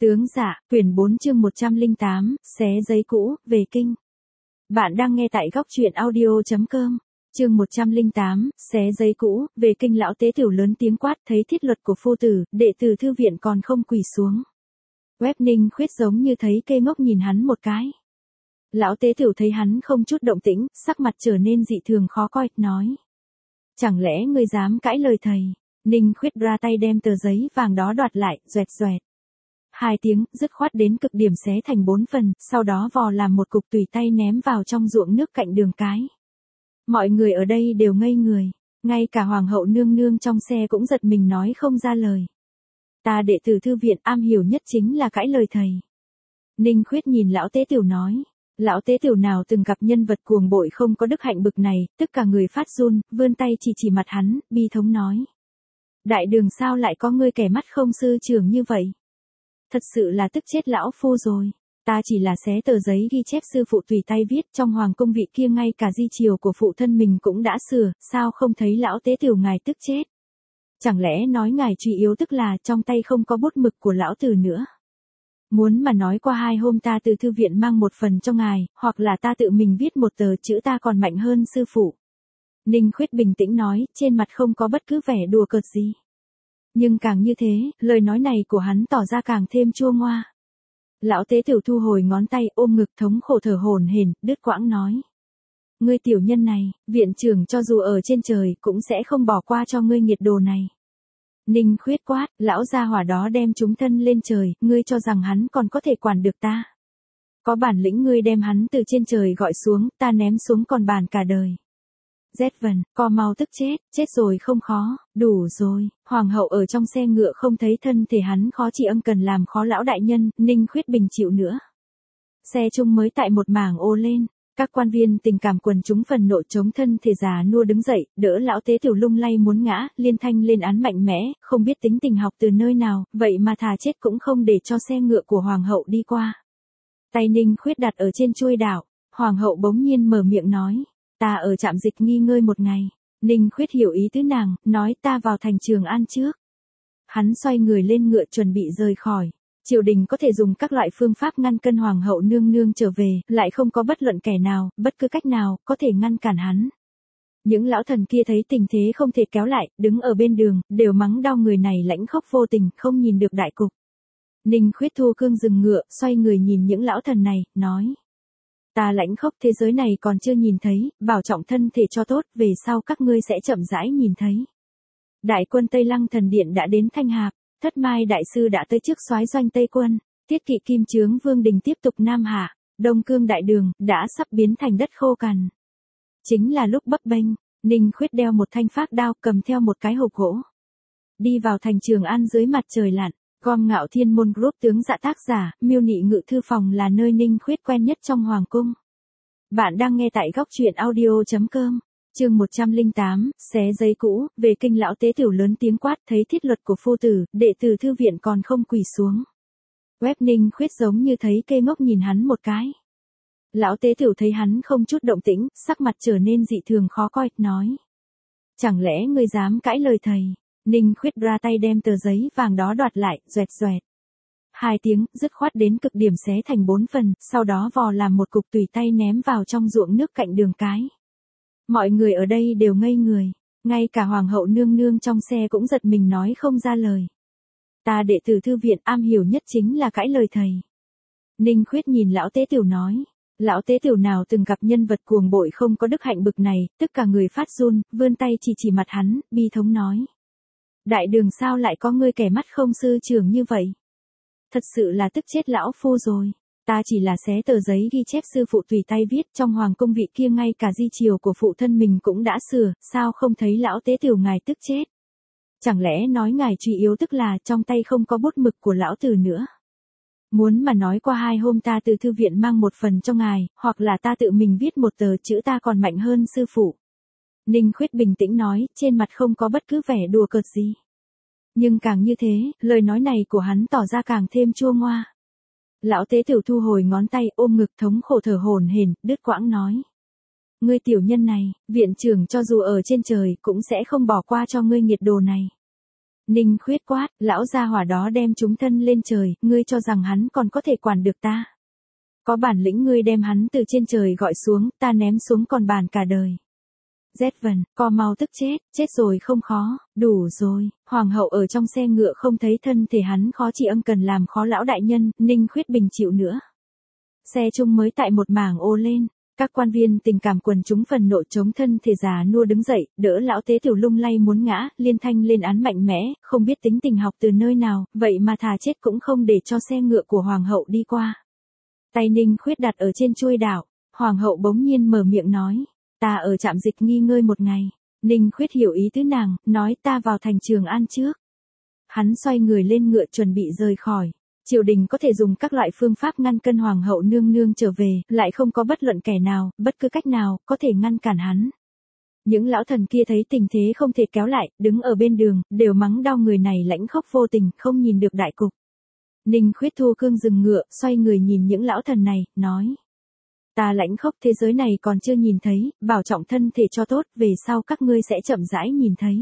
Tướng dạ, quyển 4 chương 108, xé giấy cũ, về kinh. Bạn đang nghe tại góc truyện audio.com. Chương 108, xé giấy cũ, về kinh. Lão tế tiểu lớn tiếng quát, thấy thiết luật của phu tử, đệ tử thư viện còn không quỳ xuống. Quét Ninh Khuyết giống như thấy kê ngốc nhìn hắn một cái. Lão tế tiểu thấy hắn không chút động tĩnh, sắc mặt trở nên dị thường khó coi, nói. Chẳng lẽ ngươi dám cãi lời thầy? Ninh Khuyết ra tay đem tờ giấy vàng đó đoạt lại, doẹt doẹt. Hai tiếng, dứt khoát đến cực điểm xé thành 4 phần, sau đó vò làm một cục tùy tay ném vào trong ruộng nước cạnh đường cái. Mọi người ở đây đều ngây người, ngay cả hoàng hậu nương nương trong xe cũng giật mình nói không ra lời. Ta đệ tử thư viện am hiểu nhất chính là cãi lời thầy. Ninh Khuyết nhìn lão tế tiểu nói. Lão tế tiểu nào từng gặp nhân vật cuồng bội không có đức hạnh bực này, tức cả người phát run, vươn tay chỉ mặt hắn, bi thống nói. Đại đường sao lại có ngươi kẻ mắt không sư trưởng như vậy? Thật sự là tức chết lão phu rồi. Ta chỉ là xé tờ giấy ghi chép sư phụ tùy tay viết, trong hoàng cung vị kia ngay cả di chiều của phụ thân mình cũng đã sửa, sao không thấy lão tế tiểu ngài tức chết? Chẳng lẽ nói ngài truy yếu tức là trong tay không có bút mực của lão tử nữa? Muốn mà nói qua 2 hôm ta từ thư viện mang một phần cho ngài, hoặc là ta tự mình viết một tờ chữ ta còn mạnh hơn sư phụ. Ninh Khuyết bình tĩnh nói, trên mặt không có bất cứ vẻ đùa cợt gì. Nhưng càng như thế, lời nói này của hắn tỏ ra càng thêm chua ngoa. Lão tế tiểu thu hồi ngón tay, ôm ngực thống khổ thở hổn hển, đứt quãng nói. Ngươi tiểu nhân này, viện trưởng cho dù ở trên trời cũng sẽ không bỏ qua cho ngươi nghiệt đồ này. Ninh Khuyết quát, lão gia hỏa đó đem chúng thân lên trời, ngươi cho rằng hắn còn có thể quản được ta. Có bản lĩnh ngươi đem hắn từ trên trời gọi xuống, ta ném xuống còn bàn cả đời. Rét vần, co mau tức chết rồi không khó, đủ rồi. Hoàng hậu ở trong xe ngựa không thấy thân thể hắn khó chịu cần làm khó lão đại nhân, Ninh Khuyết bình chịu nữa. Xe chung mới tại một mảng ô lên, các quan viên tình cảm quần chúng phần nộ chống thân thể già nua đứng dậy, đỡ lão tế tiểu lung lay muốn ngã, liên thanh lên án mạnh mẽ, không biết tính tình học từ nơi nào, vậy mà thà chết cũng không để cho xe ngựa của hoàng hậu đi qua. Tay Ninh Khuyết đặt ở trên chuôi đảo, hoàng hậu bỗng nhiên mở miệng nói. Ta ở trạm dịch nghỉ ngơi một ngày. Ninh Khuyết hiểu ý tứ nàng, nói ta vào thành Trường An trước. Hắn xoay người lên ngựa chuẩn bị rời khỏi. Triều đình có thể dùng các loại phương pháp ngăn cân hoàng hậu nương nương trở về, lại không có bất luận kẻ nào, bất cứ cách nào, có thể ngăn cản hắn. Những lão thần kia thấy tình thế không thể kéo lại, đứng ở bên đường, đều mắng đau người này lãnh khốc vô tình, không nhìn được đại cục. Ninh Khuyết thu cương dừng ngựa, xoay người nhìn những lão thần này, nói. Ta lãnh khốc thế giới này còn chưa nhìn thấy, bảo trọng thân thể cho tốt, về sau các ngươi sẽ chậm rãi nhìn thấy. Đại quân Tây Lăng thần điện đã đến Thanh Hạp, Thất Mai đại sư đã tới trước soái doanh Tây quân, Tiết Kỵ Kim Chướng Vương Đình tiếp tục Nam Hạ, Đông Cương đại đường, đã sắp biến thành đất khô cằn. Chính là lúc bấp bênh, Ninh Khuyết đeo một thanh phác đao cầm theo một cái hộp gỗ. Đi vào thành Trường An dưới mặt trời lặn. Gom Ngạo Thiên Môn Group tướng dạ tác giả, Miêu Nị Ngự Thư Phòng là nơi Ninh Khuyết quen nhất trong hoàng cung. Bạn đang nghe tại góc truyện audio.com. Chương 108, xé giấy cũ, về kinh. Lão tế tiểu lớn tiếng quát, thấy thiết luật của phu tử, đệ tử thư viện còn không quỳ xuống. Quét Ninh Khuyết giống như thấy kê ngốc nhìn hắn một cái. Lão tế tiểu thấy hắn không chút động tĩnh, sắc mặt trở nên dị thường khó coi, nói. Chẳng lẽ ngươi dám cãi lời thầy? Ninh Khuyết ra tay đem tờ giấy vàng đó đoạt lại, doẹt doẹt. Hai tiếng, dứt khoát đến cực điểm xé thành 4 phần, sau đó vò làm một cục tùy tay ném vào trong ruộng nước cạnh đường cái. Mọi người ở đây đều ngây người, ngay cả hoàng hậu nương nương trong xe cũng giật mình nói không ra lời. Ta đệ tử thư viện am hiểu nhất chính là cãi lời thầy. Ninh Khuyết nhìn lão tế tiểu nói. Lão tế tiểu nào từng gặp nhân vật cuồng bội không có đức hạnh bực này, tức cả người phát run, vươn tay chỉ mặt hắn, bi thống nói. Đại đường sao lại có ngươi kẻ mắt không sư trưởng như vậy? Thật sự là tức chết lão phu rồi. Ta chỉ là xé tờ giấy ghi chép sư phụ tùy tay viết, trong hoàng cung vị kia ngay cả di chiều của phụ thân mình cũng đã sửa, sao không thấy lão tế tiểu ngài tức chết? Chẳng lẽ nói ngài truy yếu tức là trong tay không có bút mực của lão tử nữa? Muốn mà nói qua 2 hôm ta từ thư viện mang một phần cho ngài, hoặc là ta tự mình viết một tờ chữ ta còn mạnh hơn sư phụ. Ninh Khuyết bình tĩnh nói, trên mặt không có bất cứ vẻ đùa cợt gì. Nhưng càng như thế, lời nói này của hắn tỏ ra càng thêm chua ngoa. Lão tế tiểu thu hồi ngón tay, ôm ngực thống khổ thở hổn hển, đứt quãng nói. Ngươi tiểu nhân này, viện trưởng cho dù ở trên trời cũng sẽ không bỏ qua cho ngươi nghiệt đồ này. Ninh Khuyết quát, lão gia hỏa đó đem chúng thân lên trời, ngươi cho rằng hắn còn có thể quản được ta. Có bản lĩnh ngươi đem hắn từ trên trời gọi xuống, ta ném xuống còn bàn cả đời. Rét vần, co mau tức chết rồi không khó, đủ rồi. Hoàng hậu ở trong xe ngựa không thấy thân thể hắn khó chịu cần làm khó lão đại nhân, Ninh Khuyết bình chịu nữa. Xe chung mới tại một mảng ô lên, các quan viên tình cảm quần chúng phần nộ chống thân thể già nua đứng dậy, đỡ lão tế tiểu lung lay muốn ngã, liên thanh lên án mạnh mẽ, không biết tính tình học từ nơi nào, vậy mà thà chết cũng không để cho xe ngựa của hoàng hậu đi qua. Tay Ninh Khuyết đặt ở trên chuôi đảo, hoàng hậu bỗng nhiên mở miệng nói, ta ở trạm dịch nghỉ ngơi một ngày. Ninh Khuyết hiểu ý tứ nàng, nói ta vào thành Trường An trước. Hắn xoay người lên ngựa chuẩn bị rời khỏi. Triều đình có thể dùng các loại phương pháp ngăn cân hoàng hậu nương nương trở về, lại không có bất luận kẻ nào, bất cứ cách nào, có thể ngăn cản hắn. Những lão thần kia thấy tình thế không thể kéo lại, đứng ở bên đường, đều mắng đau người này lãnh khốc vô tình, không nhìn được đại cục. Ninh Khuyết thu cương dừng ngựa, xoay người nhìn những lão thần này, nói. Ta lãnh khốc thế giới này còn chưa nhìn thấy, bảo trọng thân thể cho tốt, về sau các ngươi sẽ chậm rãi nhìn thấy.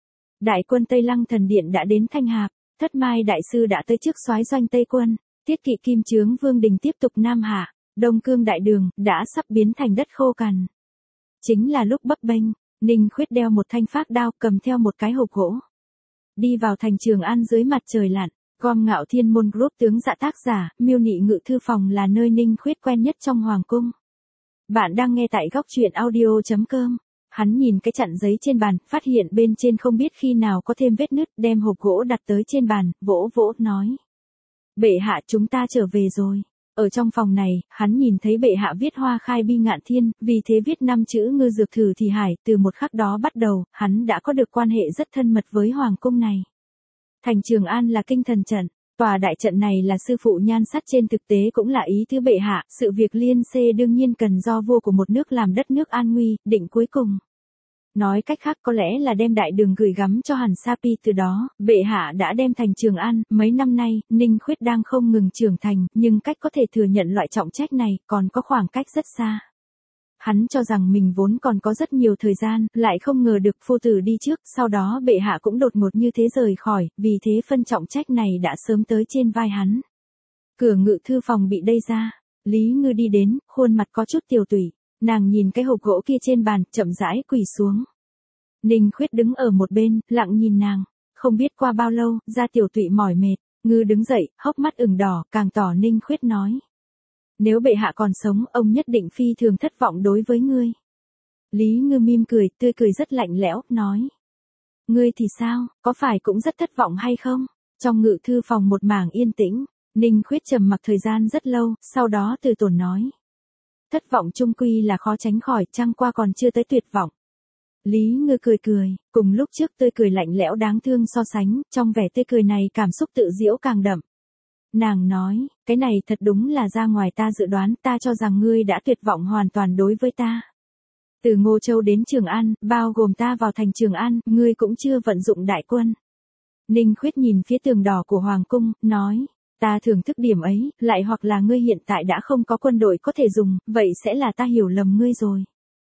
Đại quân Tây Lăng thần điện đã đến Thanh Hạp, Thất Mai đại sư đã tới trước soái doanh Tây quân, Tiết Kỵ Kim Chướng Vương Đình tiếp tục nam hạ, Đông Cương đại đường đã sắp biến thành đất khô cằn. Chính là lúc bấp bênh, Ninh Khuyết đeo một thanh phác đao, cầm theo một cái hộp gỗ, đi vào thành Trường An dưới mặt trời lặn. Gom Ngạo Thiên Môn Group tướng dạ tác giả, Miêu Nị Ngự Thư Phòng là nơi Ninh Khuyết quen nhất trong hoàng cung. Bạn đang nghe tại góc truyện audio.com. Hắn nhìn cái chặn giấy trên bàn, phát hiện bên trên không biết khi nào có thêm vết nứt, đem hộp gỗ đặt tới trên bàn, vỗ vỗ, nói. Bệ hạ chúng ta trở về rồi. Ở trong phòng này, hắn nhìn thấy bệ hạ viết Hoa Khai Bi Ngạn Thiên, vì thế viết 5 chữ Ngư Dược Thử Thì Hải, từ một khắc đó bắt đầu, hắn đã có được quan hệ rất thân mật với hoàng cung này. Thành Trường An là kinh thần trận, tòa đại trận này là sư phụ nhan sắt trên thực tế cũng là ý tứ bệ hạ, sự việc liên xê đương nhiên cần do vua của một nước làm đất nước an nguy, định cuối cùng. Nói cách khác có lẽ là đem đại đường gửi gắm cho Hàn Sa-pi từ đó, bệ hạ đã đem thành Trường An, mấy năm nay, Ninh Khuyết đang không ngừng trưởng thành, nhưng cách có thể thừa nhận loại trọng trách này, còn có khoảng cách rất xa. Hắn cho rằng mình vốn còn có rất nhiều thời gian, lại không ngờ được phu tử đi trước, sau đó bệ hạ cũng đột ngột như thế rời khỏi, vì thế phân trọng trách này đã sớm tới trên vai hắn. Cửa ngự thư phòng bị đẩy ra, Lý Ngư đi đến, khuôn mặt có chút tiều tụy, nàng nhìn cái hộp gỗ kia trên bàn, chậm rãi quỳ xuống. Ninh Khuyết đứng ở một bên, lặng nhìn nàng, không biết qua bao lâu, da tiểu tụy mỏi mệt, Ngư đứng dậy, hốc mắt ửng đỏ, càng tỏ Ninh Khuyết nói. Nếu bệ hạ còn sống, ông nhất định phi thường thất vọng đối với ngươi. Lý Ngư mỉm cười, tươi cười rất lạnh lẽo, nói. Ngươi thì sao, có phải cũng rất thất vọng hay không? Trong ngự thư phòng một mảng yên tĩnh, Ninh Khuyết trầm mặc thời gian rất lâu, sau đó từ tốn nói. Thất vọng chung quy là khó tránh khỏi, chăng qua còn chưa tới tuyệt vọng. Lý Ngư cười, cùng lúc trước tươi cười lạnh lẽo đáng thương so sánh, trong vẻ tươi cười này cảm xúc tự giễu càng đậm. Nàng nói, cái này thật đúng là ra ngoài ta dự đoán, ta cho rằng ngươi đã tuyệt vọng hoàn toàn đối với ta. Từ Ngô Châu đến Trường An, bao gồm ta vào thành Trường An, ngươi cũng chưa vận dụng đại quân. Ninh Khuyết nhìn phía tường đỏ của Hoàng cung, nói, ta thưởng thức điểm ấy, lại hoặc là ngươi hiện tại đã không có quân đội có thể dùng, vậy sẽ là ta hiểu lầm ngươi rồi.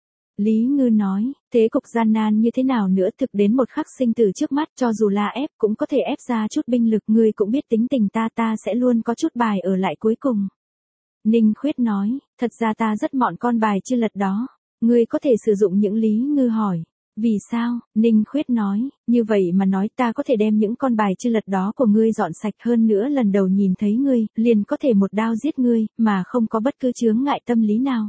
Lý Ngư nói, thế cục gian nan như thế nào nữa thực đến một khắc sinh tử trước mắt cho dù là ép cũng có thể ép ra chút binh lực ngươi cũng biết tính tình ta sẽ luôn có chút bài ở lại cuối cùng. Ninh Khuyết nói, thật ra ta rất mọn con bài chưa lật đó, ngươi có thể sử dụng những Lý Ngư hỏi. Vì sao? Ninh Khuyết nói, như vậy mà nói ta có thể đem những con bài chưa lật đó của ngươi dọn sạch hơn nữa lần đầu nhìn thấy ngươi, liền có thể một đao giết ngươi, mà không có bất cứ chướng ngại tâm lý nào.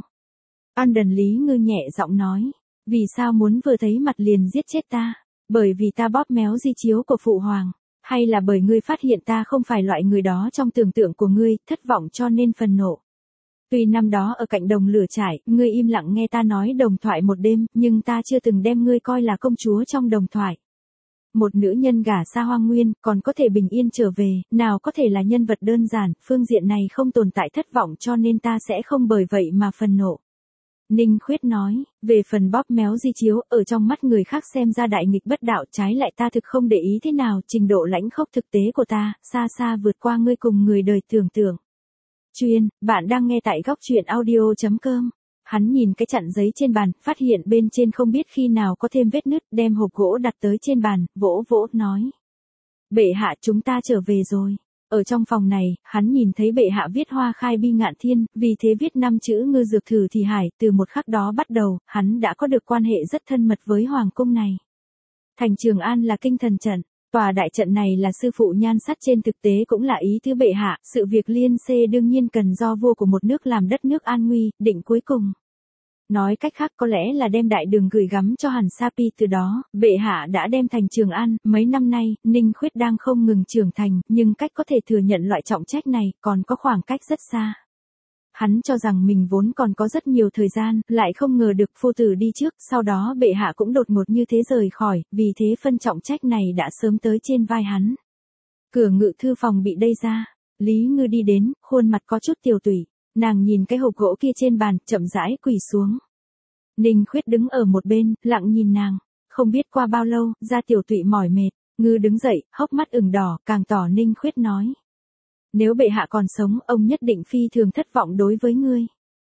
Đần Lý Ngư nhẹ giọng nói, vì sao muốn vừa thấy mặt liền giết chết ta? Bởi vì ta bóp méo di chiếu của phụ hoàng, hay là bởi ngươi phát hiện ta không phải loại người đó trong tưởng tượng của ngươi, thất vọng cho nên phần nộ. Tuy năm đó ở cạnh đồng lửa trải, ngươi im lặng nghe ta nói đồng thoại một đêm, nhưng ta chưa từng đem ngươi coi là công chúa trong đồng thoại. Một nữ nhân gả xa hoang nguyên, còn có thể bình yên trở về, nào có thể là nhân vật đơn giản, phương diện này không tồn tại thất vọng cho nên ta sẽ không bởi vậy mà phần nộ. Ninh Khuyết nói, về phần bóp méo di chiếu, ở trong mắt người khác xem ra đại nghịch bất đạo, trái lại ta thực không để ý thế nào, trình độ lãnh khốc thực tế của ta, xa xa vượt qua ngươi cùng người đời tưởng tượng. Bạn đang nghe tại góc truyện audio.com. Hắn nhìn cái chặn giấy trên bàn, phát hiện bên trên không biết khi nào có thêm vết nứt, đem hộp gỗ đặt tới trên bàn, vỗ vỗ, nói. Bệ hạ, chúng ta trở về rồi. Ở trong phòng này, hắn nhìn thấy bệ hạ viết hoa khai bi ngạn thiên, vì thế viết 5 chữ ngư dược thử thì hải, từ một khắc đó bắt đầu, hắn đã có được quan hệ rất thân mật với hoàng cung này. Thành Trường An là kinh thần trận, tòa đại trận này là sư phụ nhan sắt, trên thực tế cũng là ý tứ bệ hạ, sự việc liên xê đương nhiên cần do vua của một nước làm đất nước an nguy, định cuối cùng. Nói cách khác có lẽ là đem đại đường gửi gắm cho Hàn Sa Pi, từ đó, bệ hạ đã đem thành Trường An, mấy năm nay, Ninh Khuyết đang không ngừng trưởng thành, nhưng cách có thể thừa nhận loại trọng trách này, còn có khoảng cách rất xa. Hắn cho rằng mình vốn còn có rất nhiều thời gian, lại không ngờ được phu tử đi trước, sau đó bệ hạ cũng đột ngột như thế rời khỏi, vì thế phân trọng trách này đã sớm tới trên vai hắn. Cửa ngự thư phòng bị đẩy ra, Lý Ngư đi đến, khuôn mặt có chút tiều tụy. Nàng nhìn cái hộp gỗ kia trên bàn, chậm rãi quỳ xuống. Ninh Khuyết đứng ở một bên, lặng nhìn nàng. Không biết qua bao lâu, da tiểu tụy mỏi mệt, Ngư đứng dậy, hốc mắt ửng đỏ, càng tỏ Ninh Khuyết nói. Nếu bệ hạ còn sống, ông nhất định phi thường thất vọng đối với ngươi.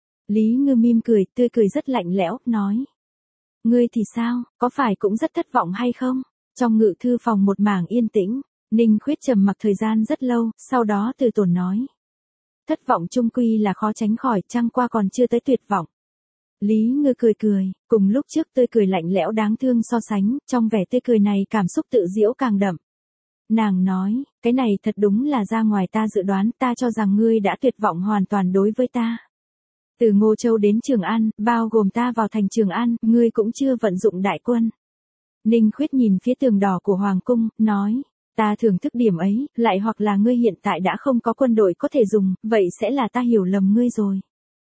Lý Ngư mỉm cười, tươi cười rất lạnh lẽo, nói. Ngươi thì sao, có phải cũng rất thất vọng hay không? Trong ngự thư phòng một mảng yên tĩnh, Ninh Khuyết trầm mặc thời gian rất lâu, sau đó từ tốn nói. Thất vọng chung quy là khó tránh khỏi, chăng qua còn chưa tới tuyệt vọng. Lý Ngư cười cười, cùng lúc trước tươi cười lạnh lẽo đáng thương so sánh, trong vẻ tươi cười này cảm xúc tự giễu càng đậm. Nàng nói, cái này thật đúng là ra ngoài ta dự đoán, ta cho rằng ngươi đã tuyệt vọng hoàn toàn đối với ta. Từ Ngô Châu đến Trường An, bao gồm ta vào thành Trường An, ngươi cũng chưa vận dụng đại quân. Ninh Khuyết nhìn phía tường đỏ của Hoàng cung, nói. Ta thưởng thức điểm ấy, lại hoặc là ngươi hiện tại đã không có quân đội có thể dùng, vậy sẽ là ta hiểu lầm ngươi rồi.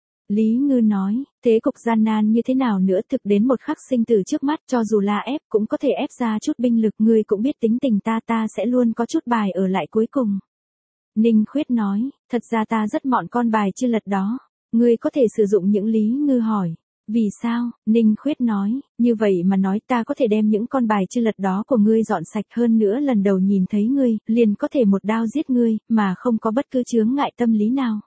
Lý Ngư nói, thế cục gian nan như thế nào nữa, thực đến một khắc sinh tử trước mắt, cho dù là ép, cũng có thể ép ra chút binh lực, ngươi cũng biết tính tình ta sẽ luôn có chút bài ở lại cuối cùng. Ninh Khuyết nói, thật ra ta rất mọn con bài chưa lật đó, ngươi có thể sử dụng những. Lý Ngư hỏi. Vì sao? Ninh Khuyết nói, như vậy mà nói ta có thể đem những con bài chưa lật đó của ngươi dọn sạch, hơn nữa lần đầu nhìn thấy ngươi, liền có thể một đao giết ngươi, mà không có bất cứ chướng ngại tâm lý nào.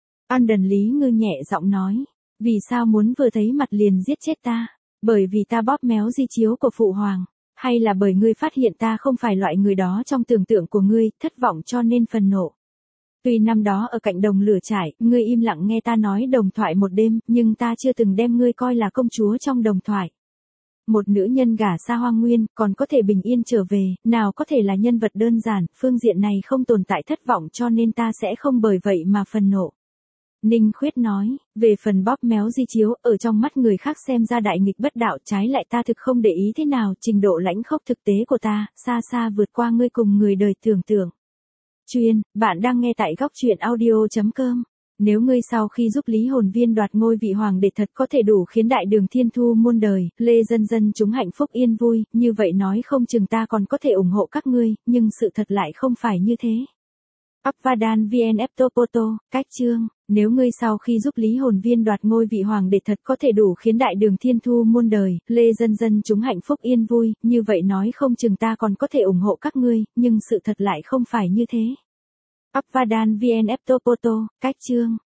Đần Lý Ngư nhẹ giọng nói, vì sao muốn vừa thấy mặt liền giết chết ta? Bởi vì ta bóp méo di chiếu của phụ hoàng, hay là bởi ngươi phát hiện ta không phải loại người đó trong tưởng tượng của ngươi, thất vọng cho nên phần nộ? Tuy năm đó ở cạnh đồng lửa trải, ngươi im lặng nghe ta nói đồng thoại một đêm, nhưng ta chưa từng đem ngươi coi là công chúa trong đồng thoại. Một nữ nhân gả xa Hoang Nguyên, còn có thể bình yên trở về, nào có thể là nhân vật đơn giản, phương diện này không tồn tại thất vọng cho nên ta sẽ không bởi vậy mà phần nộ. Ninh Khuyết nói, về phần bóp méo di chiếu, ở trong mắt người khác xem ra đại nghịch bất đạo, trái lại ta thực không để ý thế nào, trình độ lãnh khốc thực tế của ta, xa xa vượt qua ngươi cùng người đời tưởng tượng. Bạn đang nghe tại góc truyện audio.com. Nếu ngươi sau khi giúp Lý Hồn Viên đoạt ngôi vị hoàng đế thật có thể đủ khiến đại đường thiên thu muôn đời, lê dân dân chúng hạnh phúc yên vui, như vậy nói không chừng ta còn có thể ủng hộ các ngươi, nhưng sự thật lại không phải như thế. Upvadan VN Eptopoto, cách chương, nếu ngươi sau khi giúp Lý Hồn Viên đoạt ngôi vị hoàng đế thật có thể đủ khiến đại đường thiên thu muôn đời, lê dân dân chúng hạnh phúc yên vui, như vậy nói không chừng ta còn có thể ủng hộ các ngươi, nhưng sự thật lại không phải như thế. Upvadan VN Eptopoto, cách chương.